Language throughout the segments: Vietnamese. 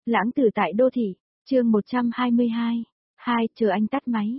Lãng tử tại đô thị, chương 122. Chờ anh tắt máy.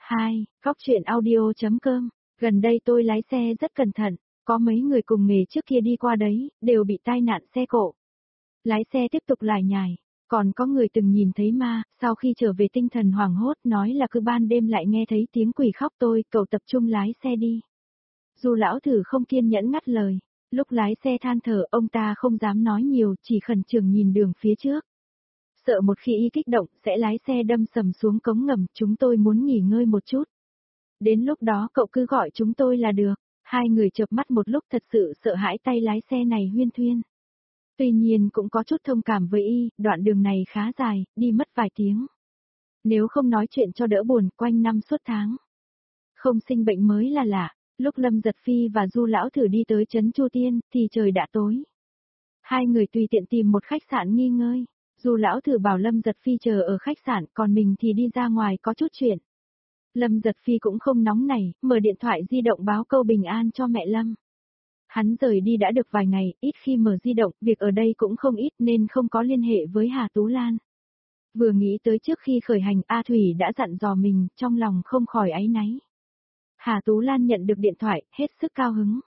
Góc truyện audio.com. Gần đây tôi lái xe rất cẩn thận, có mấy người cùng nghề trước kia đi qua đấy, đều bị tai nạn xe cộ. Lái xe tiếp tục lải nhải, còn có người từng nhìn thấy ma, sau khi trở về tinh thần hoảng hốt nói là cứ ban đêm lại nghe thấy tiếng quỷ khóc cậu tập trung lái xe đi. Dù lão thử không kiên nhẫn ngắt lời, lúc lái xe than thở ông ta không dám nói nhiều, chỉ khẩn trương nhìn đường phía trước. Sợ một khi y kích động sẽ lái xe đâm sầm xuống cống ngầm, chúng tôi muốn nghỉ ngơi một chút. Đến lúc đó cậu cứ gọi chúng tôi là được. Hai người chợp mắt một lúc thật sự sợ hãi tay lái xe này huyên thuyên. Tuy nhiên cũng có chút thông cảm với y, đoạn đường này khá dài, đi mất vài tiếng. Nếu không nói chuyện cho đỡ buồn, quanh năm suốt tháng. Không sinh bệnh mới là lạ, lúc Lâm Giật Phi và Du Lão Thử đi tới trấn Chu Tiên, thì trời đã tối. Hai người tùy tiện tìm một khách sạn nghỉ ngơi. Du Lão Thử bảo Lâm Giật Phi chờ ở khách sạn, còn mình thì đi ra ngoài có chút chuyện. Lâm Giật Phi cũng không nóng nảy, mở điện thoại di động báo câu bình an cho mẹ Lâm. Hắn rời đi đã được vài ngày, ít khi mở di động, việc ở đây cũng không ít nên không có liên hệ với Hà Tú Lan. Vừa nghĩ tới trước khi khởi hành A Thủy đã dặn dò mình, trong lòng không khỏi áy náy. Hà Tú Lan nhận được điện thoại, hết sức cao hứng.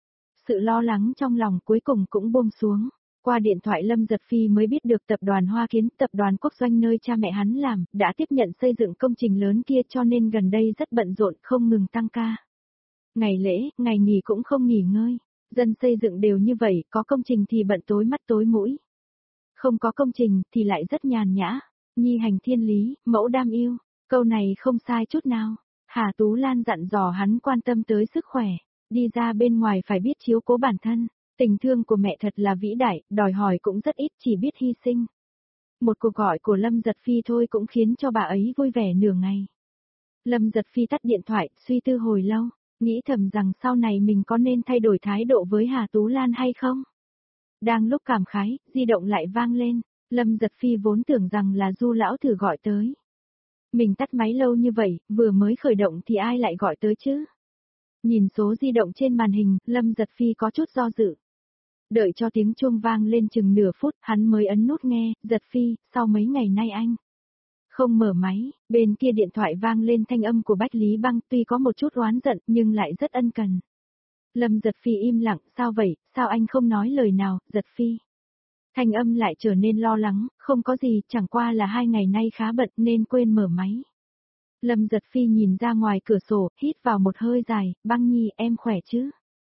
Sự lo lắng trong lòng cuối cùng cũng buông xuống. Qua điện thoại Lâm Giật Phi mới biết được tập đoàn Hoa Kiến, tập đoàn quốc doanh nơi cha mẹ hắn làm, đã tiếp nhận xây dựng công trình lớn kia cho nên gần đây rất bận rộn không ngừng tăng ca. Ngày lễ, ngày nghỉ cũng không nghỉ ngơi. Dân xây dựng đều như vậy, có công trình thì bận tối mắt tối mũi. Không có công trình thì lại rất nhàn nhã. Nhi hành thiên lý, mẫu đam yêu. Câu này không sai chút nào. Hà Tú Lan dặn dò hắn quan tâm tới sức khỏe. Đi ra bên ngoài phải biết chiếu cố bản thân. Tình thương của mẹ thật là vĩ đại, đòi hỏi cũng rất ít, chỉ biết hy sinh. Một cuộc gọi của Lâm Giật Phi thôi cũng khiến cho bà ấy vui vẻ nửa ngày. Lâm Giật Phi tắt điện thoại, suy tư hồi lâu, nghĩ thầm rằng sau này mình có nên thay đổi thái độ với Hà Tú Lan hay không? Đang lúc cảm khái, di động lại vang lên, Lâm Giật Phi vốn tưởng rằng là Du Lão Thử gọi tới. Mình tắt máy lâu như vậy, vừa mới khởi động thì ai lại gọi tới chứ? Nhìn số di động trên màn hình, Lâm Giật Phi có chút do dự. Đợi cho tiếng chuông vang lên chừng nửa phút, hắn mới ấn nút nghe. Giật Phi, sau mấy ngày nay anh không mở máy. Bên kia điện thoại vang lên thanh âm của Bách Lý Băng, tuy có một chút oán giận nhưng lại rất ân cần. Lâm Giật Phi im lặng, sao vậy, sao anh không nói lời nào, Giật Phi? Thanh âm lại trở nên lo lắng, không có gì, chẳng qua là 2 ngày nay khá bận nên quên mở máy. Lâm Giật Phi nhìn ra ngoài cửa sổ, hít vào một hơi dài. Băng Nhi, em khỏe chứ?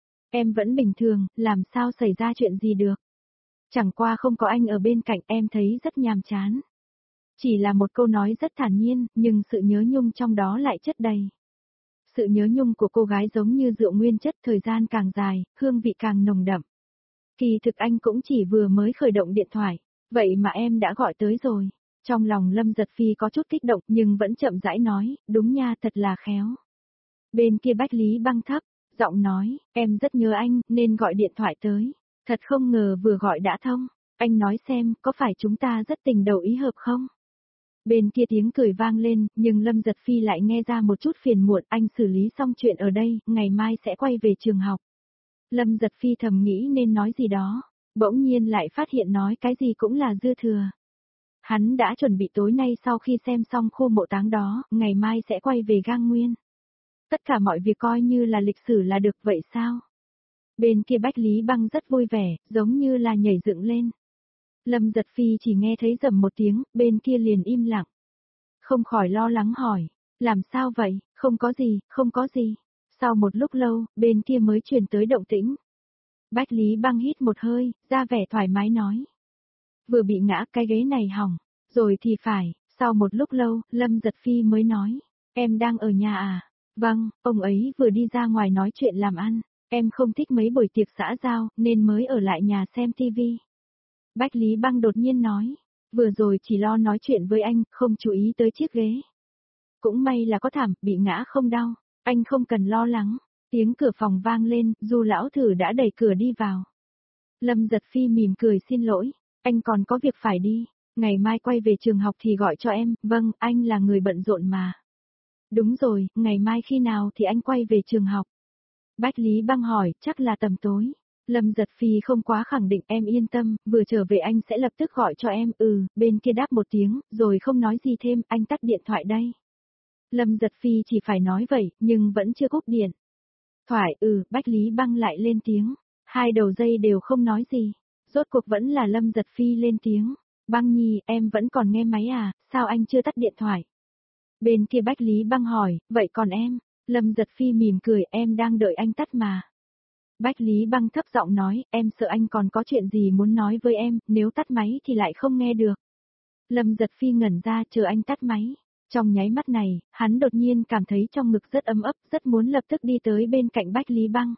Em vẫn bình thường, làm sao xảy ra chuyện gì được? Chẳng qua không có anh ở bên cạnh em thấy rất nhàm chán. Chỉ là một câu nói rất thản nhiên, nhưng sự nhớ nhung trong đó lại chất đầy. Sự nhớ nhung của cô gái giống như rượu nguyên chất, thời gian càng dài, hương vị càng nồng đậm. Kỳ thực anh cũng chỉ vừa mới khởi động điện thoại, vậy mà em đã gọi tới rồi. Trong lòng Lâm Giật Phi có chút kích động nhưng vẫn chậm rãi nói, đúng nha, thật là khéo. Bên kia Bách Lý Băng thấp giọng nói, em rất nhớ anh, nên gọi điện thoại tới. Thật không ngờ vừa gọi đã thông. Anh nói xem, có phải chúng ta rất tình đầu ý hợp không? Bên kia tiếng cười vang lên, nhưng Lâm Giật Phi lại nghe ra một chút phiền muộn. Anh xử lý xong chuyện ở đây, ngày mai sẽ quay về trường học. Lâm Giật Phi thầm nghĩ nên nói gì đó. Bỗng nhiên lại phát hiện nói cái gì cũng là dư thừa. Hắn đã chuẩn bị tối nay sau khi xem xong khu mộ táng đó, ngày mai sẽ quay về Gang Nguyên. Tất cả mọi việc coi như là lịch sử là được vậy sao? Bên kia Bách Lý Băng rất vui vẻ, giống như là nhảy dựng lên. Lâm Giật Phi chỉ nghe thấy rầm một tiếng, bên kia liền im lặng. Không khỏi lo lắng hỏi, làm sao vậy, không có gì, không có gì. Sau một lúc lâu, bên kia mới truyền tới động tĩnh. Bách Lý Băng hít một hơi, ra vẻ thoải mái nói. Vừa bị ngã cái ghế này hỏng, rồi thì phải, sau một lúc lâu, Lâm Giật Phi mới nói, em đang ở nhà à? Vâng, ông ấy vừa đi ra ngoài nói chuyện làm ăn, em không thích mấy buổi tiệc xã giao, nên mới ở lại nhà xem tivi. Bách Lý Băng đột nhiên nói, vừa rồi chỉ lo nói chuyện với anh, không chú ý tới chiếc ghế. Cũng may là có thảm, bị ngã không đau, anh không cần lo lắng. Tiếng cửa phòng vang lên, Du Lão Thử đã đẩy cửa đi vào. Lâm Giật Phi mỉm cười xin lỗi, anh còn có việc phải đi, ngày mai quay về trường học thì gọi cho em. Vâng, anh là người bận rộn mà. Đúng rồi, ngày mai khi nào thì anh quay về trường học? Bách Lý Băng hỏi, chắc là tầm tối. Lâm Giật Phi không quá khẳng định, em yên tâm, vừa trở về anh sẽ lập tức gọi cho em, bên kia đáp một tiếng, rồi không nói gì thêm, anh tắt điện thoại đây. Lâm Giật Phi chỉ phải nói vậy, nhưng vẫn chưa cúp điện. Thoại, Bách Lý Băng lại lên tiếng, hai đầu dây đều không nói gì, rốt cuộc vẫn là Lâm Giật Phi lên tiếng. Băng Nhi, em vẫn còn nghe máy à, sao anh chưa tắt điện thoại? Bên kia Bách Lý Băng hỏi, vậy còn em? Lâm Giật Phi mỉm cười, em đang đợi anh tắt mà. Bách Lý Băng thấp giọng nói, em sợ anh còn có chuyện gì muốn nói với em, nếu tắt máy thì lại không nghe được. Lâm Giật Phi ngẩn ra chờ anh tắt máy. Trong nháy mắt này, hắn đột nhiên cảm thấy trong ngực rất ấm ấp, rất muốn lập tức đi tới bên cạnh Bách Lý Băng.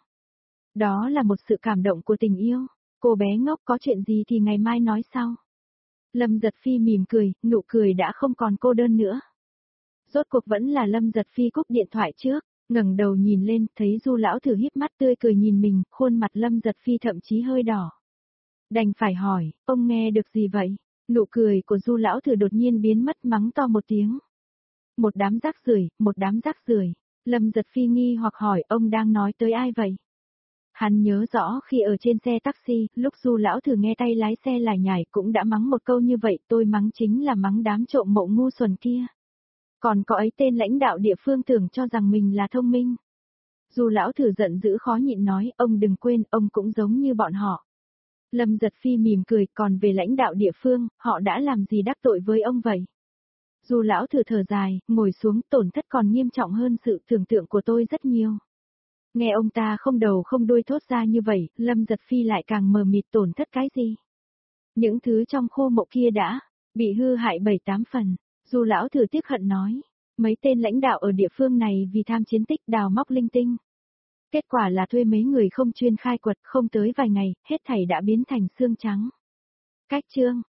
Đó là một sự cảm động của tình yêu. Cô bé ngốc, có chuyện gì thì ngày mai nói sau. Lâm Giật Phi mỉm cười, nụ cười đã không còn cô đơn nữa. Rốt cuộc vẫn là Lâm Giật Phi cúp điện thoại trước, ngẩng đầu nhìn lên, thấy Du lão thử híp mắt tươi cười nhìn mình, khuôn mặt Lâm Giật Phi thậm chí hơi đỏ. Đành phải hỏi, ông nghe được gì vậy? Nụ cười của Du lão thử đột nhiên biến mất, mắng to một tiếng. Một đám rác rưởi, một đám rác rưởi. Lâm Giật Phi nghi hoặc hỏi, ông đang nói tới ai vậy? Hắn nhớ rõ khi ở trên xe taxi, lúc Du lão thử nghe tay lái xe lải nhải cũng đã mắng một câu như vậy, tôi mắng chính là mắng đám trộm mộ ngu xuẩn kia. Còn có ấy tên lãnh đạo địa phương tưởng cho rằng mình là thông minh. Du lão thử giận dữ khó nhịn nói, ông đừng quên, ông cũng giống như bọn họ. Lâm Giật Phi mỉm cười, còn về lãnh đạo địa phương, họ đã làm gì đắc tội với ông vậy? Du lão thử thở dài, ngồi xuống, tổn thất còn nghiêm trọng hơn sự tưởng tượng của tôi rất nhiều. Nghe ông ta không đầu không đuôi thốt ra như vậy, Lâm Giật Phi lại càng mờ mịt, tổn thất cái gì? Những thứ trong khu mộ kia đã bị hư hại 7-8 phần. Du lão thử tiếc hận nói, mấy tên lãnh đạo ở địa phương này vì tham chiến tích đào móc linh tinh. Kết quả là thuê mấy người không chuyên khai quật, không tới vài ngày, hết thảy đã biến thành xương trắng. Cách chương